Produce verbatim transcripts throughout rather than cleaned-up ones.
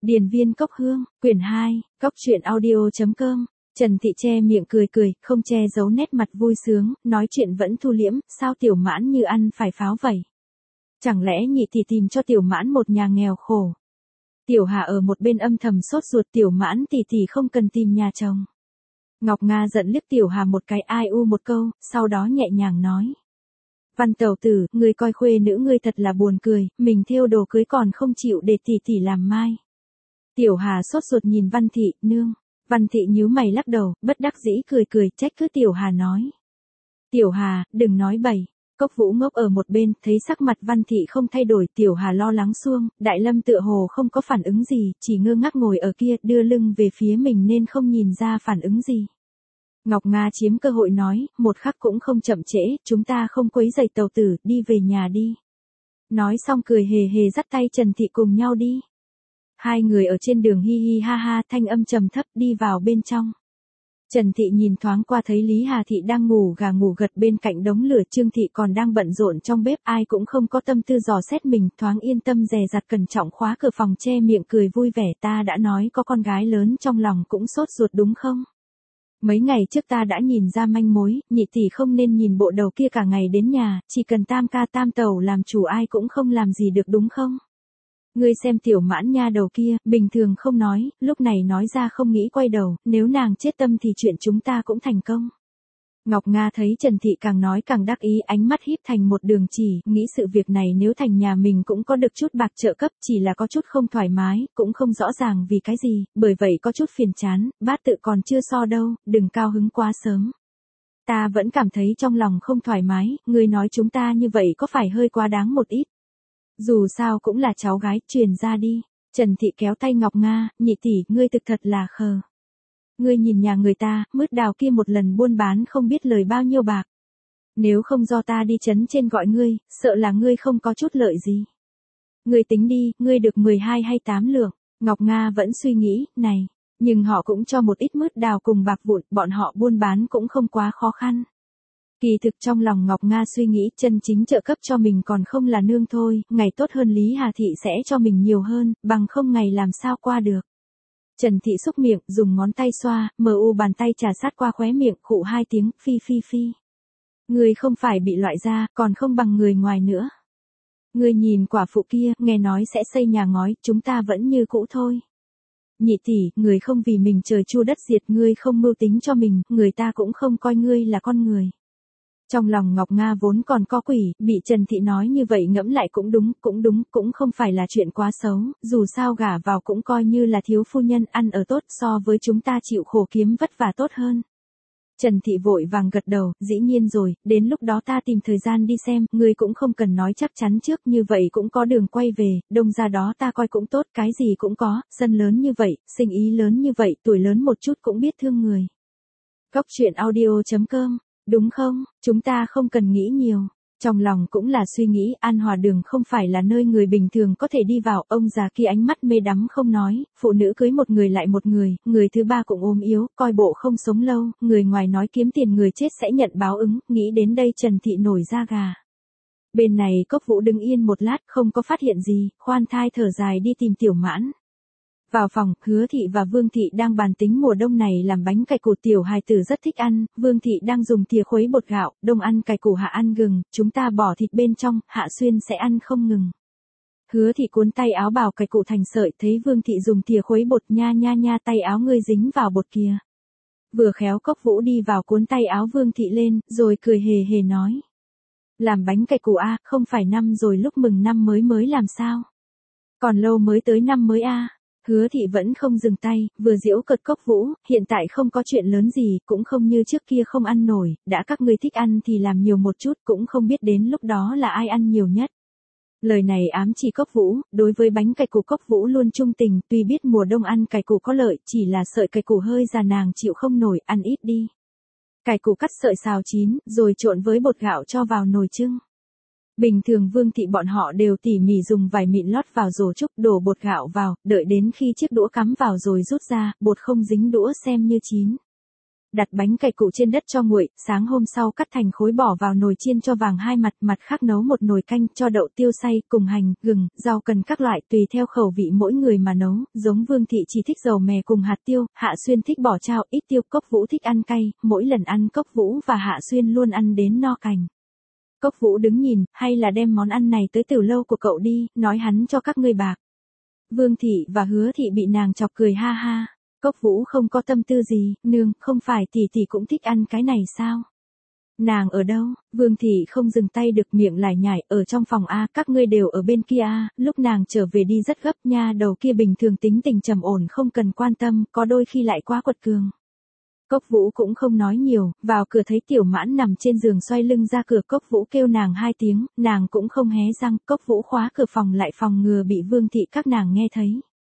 Điền viên cốc hương, quyển hai, cốc truyện audio.com. Trần Thị che miệng cười cười, không che giấu nét mặt vui sướng, nói chuyện vẫn thu liễm, sao Tiểu Mãn như ăn phải pháo vậy? Chẳng lẽ nhị tỷ tìm cho Tiểu Mãn một nhà nghèo khổ? Tiểu Hà ở một bên âm thầm sốt ruột, Tiểu Mãn tỷ tỷ không cần tìm nhà chồng. Ngọc Nga giận liếc Tiểu Hà một cái, ai u một câu, sau đó nhẹ nhàng nói. Văn tẩu tử, ngươi coi khuê nữ ngươi thật là buồn cười, mình thêu đồ cưới còn không chịu để tỷ tỷ làm mai. Tiểu Hà sốt ruột nhìn Văn Thị, nương. Văn Thị nhíu mày lắc đầu, bất đắc dĩ cười cười, trách cứ Tiểu Hà nói. Tiểu Hà, đừng nói bậy. Cốc Vũ ngốc ở một bên, thấy sắc mặt Văn Thị không thay đổi, Tiểu Hà lo lắng xuông, Đại Lâm tựa hồ không có phản ứng gì, chỉ ngơ ngác ngồi ở kia, đưa lưng về phía mình nên không nhìn ra phản ứng gì. Ngọc Nga chiếm cơ hội nói, một khắc cũng không chậm trễ, chúng ta không quấy rầy tàu tử, đi về nhà đi. Nói xong cười hề hề dắt tay Trần Thị cùng nhau đi. Hai người ở trên đường hi hi ha ha, thanh âm trầm thấp, đi vào bên trong. Trần Thị nhìn thoáng qua thấy Lý Hà Thị đang ngủ gà ngủ gật bên cạnh đống lửa, Trương Thị còn đang bận rộn trong bếp, ai cũng không có tâm tư dò xét mình, thoáng yên tâm dè dặt cẩn trọng khóa cửa phòng, che miệng cười vui vẻ, ta đã nói có con gái lớn trong lòng cũng sốt ruột đúng không? Mấy ngày trước ta đã nhìn ra manh mối, nhị tỷ không nên nhìn bộ đầu kia cả ngày đến nhà, chỉ cần tam ca tam tẩu làm chủ ai cũng không làm gì được đúng không? Ngươi xem Tiểu Mãn nha đầu kia, bình thường không nói, lúc này nói ra không nghĩ quay đầu, nếu nàng chết tâm thì chuyện chúng ta cũng thành công. Ngọc Nga thấy Trần Thị càng nói càng đắc ý, ánh mắt híp thành một đường chỉ, nghĩ sự việc này nếu thành nhà mình cũng có được chút bạc trợ cấp, chỉ là có chút không thoải mái, cũng không rõ ràng vì cái gì, bởi vậy có chút phiền chán, bát tự còn chưa so đâu, đừng cao hứng quá sớm. Ta vẫn cảm thấy trong lòng không thoải mái, ngươi nói chúng ta như vậy có phải hơi quá đáng một ít. Dù sao cũng là cháu gái, truyền ra đi. Trần Thị kéo tay Ngọc Nga, nhị tỷ, ngươi thực thật là khờ. Ngươi nhìn nhà người ta, mứt đào kia một lần buôn bán không biết lời bao nhiêu bạc. Nếu không do ta đi chấn trên gọi ngươi, sợ là ngươi không có chút lợi gì. Ngươi tính đi, ngươi được mười hai hay tám lượng. Ngọc Nga vẫn suy nghĩ, này, nhưng họ cũng cho một ít mứt đào cùng bạc vụn, bọn họ buôn bán cũng không quá khó khăn. Kỳ thực trong lòng Ngọc Nga suy nghĩ, chân chính trợ cấp cho mình còn không là nương thôi, ngày tốt hơn Lý Hà Thị sẽ cho mình nhiều hơn, bằng không ngày làm sao qua được. Trần Thị xúc miệng, dùng ngón tay xoa, mờ u bàn tay trà sát qua khóe miệng, khụ hai tiếng, phi phi phi. Người không phải bị loại ra, còn không bằng người ngoài nữa. Người nhìn quả phụ kia, nghe nói sẽ xây nhà ngói, chúng ta vẫn như cũ thôi. Nhị tỷ, người không vì mình trời chua đất diệt, ngươi không mưu tính cho mình, người ta cũng không coi ngươi là con người. Trong lòng Ngọc Nga vốn còn có quỷ, bị Trần Thị nói như vậy ngẫm lại cũng đúng, cũng đúng, cũng không phải là chuyện quá xấu, dù sao gả vào cũng coi như là thiếu phu nhân, ăn ở tốt so với chúng ta chịu khổ kiếm vất vả tốt hơn. Trần Thị vội vàng gật đầu, dĩ nhiên rồi, đến lúc đó ta tìm thời gian đi xem, ngươi cũng không cần nói chắc chắn trước, như vậy cũng có đường quay về, đông ra đó ta coi cũng tốt, cái gì cũng có, sân lớn như vậy, sinh ý lớn như vậy, tuổi lớn một chút cũng biết thương người. Cốc truyện audio.com. Đúng không, chúng ta không cần nghĩ nhiều. Trong lòng cũng là suy nghĩ, An Hòa Đường không phải là nơi người bình thường có thể đi vào, ông già kia ánh mắt mê đắm không nói, phụ nữ cưới một người lại một người, người thứ ba cũng ốm yếu, coi bộ không sống lâu, người ngoài nói kiếm tiền người chết sẽ nhận báo ứng, nghĩ đến đây Trần Thị nổi da gà. Bên này Cốc Vũ đứng yên một lát, không có phát hiện gì, khoan thai thở dài đi tìm Tiểu Mãn. Vào phòng, Hứa Thị và Vương Thị đang bàn tính mùa đông này làm bánh cải củ, tiểu hài tử rất thích ăn, Vương Thị đang dùng thìa khuấy bột gạo, đông ăn cải củ hạ ăn gừng, chúng ta bỏ thịt bên trong, hạ xuyên sẽ ăn không ngừng. Hứa Thị cuốn tay áo bào cải củ thành sợi, thấy Vương Thị dùng thìa khuấy bột, nha nha nha tay áo ngươi dính vào bột kia. Vừa khéo Cốc Vũ đi vào cuốn tay áo Vương Thị lên, rồi cười hề hề nói. Làm bánh cải củ a, không phải năm rồi lúc mừng năm mới mới làm sao? Còn lâu mới tới năm mới a. Hứa Thị vẫn không dừng tay, vừa giễu cợt Cốc Vũ, hiện tại không có chuyện lớn gì, cũng không như trước kia không ăn nổi, đã các ngươi thích ăn thì làm nhiều một chút, cũng không biết đến lúc đó là ai ăn nhiều nhất. Lời này ám chỉ Cốc Vũ, đối với bánh cải củ Cốc Vũ luôn trung tình, tuy biết mùa đông ăn cải củ có lợi, chỉ là sợi cải củ hơi già nàng chịu không nổi, ăn ít đi. Cải củ cắt sợi xào chín, rồi trộn với bột gạo cho vào nồi chưng. Bình thường Vương Thị bọn họ đều tỉ mỉ dùng vải mịn lót vào rổ trúc, đổ bột gạo vào, đợi đến khi chiếc đũa cắm vào rồi rút ra, bột không dính đũa xem như chín. đặt bánh cày cụ trên đất cho nguội, sáng hôm sau cắt thành khối bỏ vào nồi chiên cho vàng hai mặt, mặt khác nấu một nồi canh cho đậu tiêu xay, cùng hành, gừng, rau cần các loại tùy theo khẩu vị mỗi người mà nấu, giống Vương Thị chỉ thích dầu mè cùng hạt tiêu, Hạ Xuyên thích bỏ chao, ít tiêu, Cốc Vũ thích ăn cay, mỗi lần ăn Cốc Vũ và Hạ Xuyên luôn ăn đến no cành. Cốc Vũ đứng nhìn, hay là đem món ăn này tới tiểu lâu của cậu đi, nói hắn cho các ngươi bạc. Vương Thị và Hứa Thị bị nàng chọc cười ha ha. Cốc Vũ không có tâm tư gì, nương, không phải tỷ tỷ cũng thích ăn cái này sao? Nàng ở đâu? Vương Thị không dừng tay được, miệng lải nhải, ở trong phòng A, các ngươi đều ở bên kia A, lúc nàng trở về đi rất gấp nha, đầu kia bình thường tính tình trầm ổn không cần quan tâm, có đôi khi lại quá quật cường. Cốc Vũ cũng không nói nhiều, vào cửa thấy Tiểu Mãn nằm trên giường xoay lưng ra cửa, Cốc Vũ kêu nàng hai tiếng, nàng cũng không hé răng, Cốc Vũ khóa cửa phòng lại phòng ngừa bị Vương Thị các nàng nghe thấy.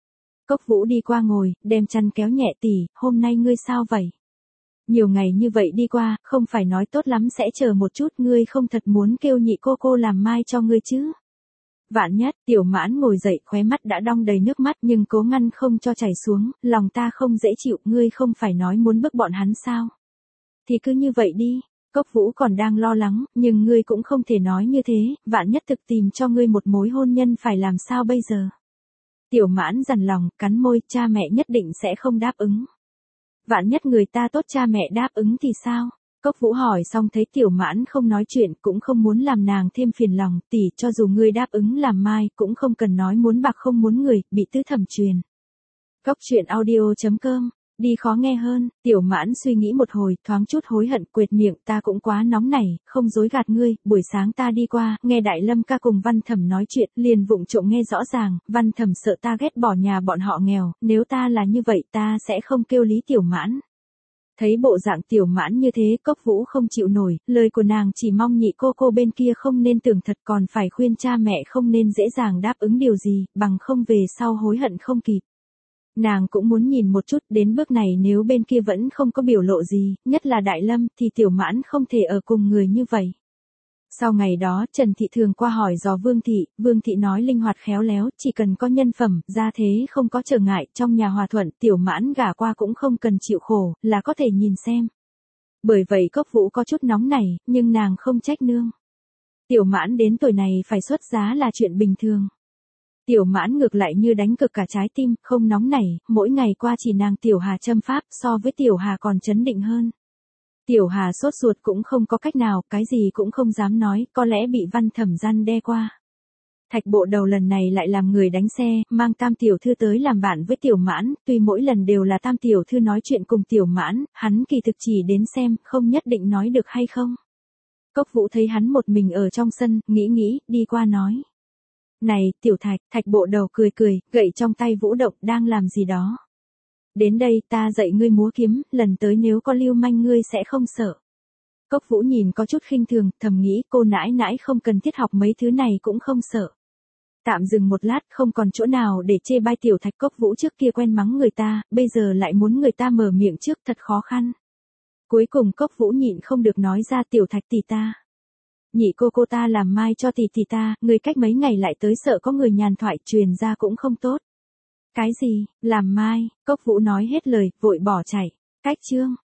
Cốc Vũ đi qua ngồi, đem chăn kéo nhẹ, tỷ, hôm nay ngươi sao vậy? Nhiều ngày như vậy đi qua, không phải nói tốt lắm sẽ chờ một chút, ngươi không thật muốn kêu nhị cô cô làm mai cho ngươi chứ? Vạn nhất, Tiểu Mãn ngồi dậy, khóe mắt đã đong đầy nước mắt nhưng cố ngăn không cho chảy xuống, lòng ta không dễ chịu, ngươi không phải nói muốn bức bọn hắn sao? Thì cứ như vậy đi. Cốc Vũ còn đang lo lắng, nhưng ngươi cũng không thể nói như thế, vạn nhất thực tìm cho ngươi một mối hôn nhân phải làm sao bây giờ? Tiểu Mãn dằn lòng, cắn môi, cha mẹ nhất định sẽ không đáp ứng. Vạn nhất người ta tốt cha mẹ đáp ứng thì sao? Cốc Vũ hỏi xong thấy Tiểu Mãn không nói chuyện, cũng không muốn làm nàng thêm phiền lòng, tỷ, cho dù ngươi đáp ứng làm mai, cũng không cần nói muốn bạc không muốn người, bị tứ thẩm truyền. Cốc truyện audio chấm com, đi khó nghe hơn, Tiểu Mãn suy nghĩ một hồi, thoáng chút hối hận, quệt miệng, ta cũng quá nóng nảy, không dối gạt ngươi, buổi sáng ta đi qua, nghe Đại Lâm ca cùng Văn Thẩm nói chuyện, liền vụng trộm nghe rõ ràng, Văn Thẩm sợ ta ghét bỏ nhà bọn họ nghèo, nếu ta là như vậy ta sẽ không kêu Lý Tiểu Mãn. Thấy bộ dạng Tiểu Mãn như thế, Cốc Vũ không chịu nổi, lời của nàng chỉ mong nhị cô cô bên kia không nên tưởng thật, còn phải khuyên cha mẹ không nên dễ dàng đáp ứng điều gì, bằng không về sau hối hận không kịp. Nàng cũng muốn nhìn một chút, đến bước này nếu bên kia vẫn không có biểu lộ gì, nhất là Đại Lâm, thì Tiểu Mãn không thể ở cùng người như vậy. Sau ngày đó, Trần Thị thường qua hỏi dò Vương Thị, Vương Thị nói linh hoạt khéo léo, chỉ cần có nhân phẩm, gia thế không có trở ngại, trong nhà hòa thuận, Tiểu Mãn gả qua cũng không cần chịu khổ, là có thể nhìn xem. Bởi vậy Cốc Vũ có chút nóng nảy, nhưng nàng không trách nương. Tiểu Mãn đến tuổi này phải xuất giá là chuyện bình thường. Tiểu Mãn ngược lại như đánh cực cả trái tim, không nóng nảy, mỗi ngày qua chỉ nàng Tiểu Hà châm pháp, so với Tiểu Hà còn chấn định hơn. Tiểu Hà sốt ruột cũng không có cách nào, cái gì cũng không dám nói, có lẽ bị Văn Thẩm răn đe qua. Thạch Bộ Đầu lần này lại làm người đánh xe, mang Tam tiểu thư tới làm bạn với Tiểu Mãn, tuy mỗi lần đều là Tam tiểu thư nói chuyện cùng Tiểu Mãn, hắn kỳ thực chỉ đến xem, không nhất định nói được hay không. Cốc Vũ thấy hắn một mình ở trong sân, nghĩ nghĩ, đi qua nói. Này, Tiểu Thạch, Thạch Bộ Đầu cười cười, gậy trong tay vũ động, đang làm gì đó. Đến đây ta dạy ngươi múa kiếm, lần tới nếu có lưu manh ngươi sẽ không sợ. Cốc Vũ nhìn có chút khinh thường, thầm nghĩ cô nãi nãi không cần thiết học mấy thứ này cũng không sợ. Tạm dừng một lát, không còn chỗ nào để chê bai Tiểu Thạch. Cốc Vũ trước kia quen mắng người ta, bây giờ lại muốn người ta mở miệng trước, thật khó khăn. Cuối cùng Cốc Vũ nhịn không được nói ra, Tiểu Thạch tỷ ta. Nhị cô cô ta làm mai cho tỷ tỷ ta, người cách mấy ngày lại tới sợ có người nhàn thoại truyền ra cũng không tốt. Cái gì, làm mai? Cốc Vũ nói hết lời, vội bỏ chạy. Cách chương.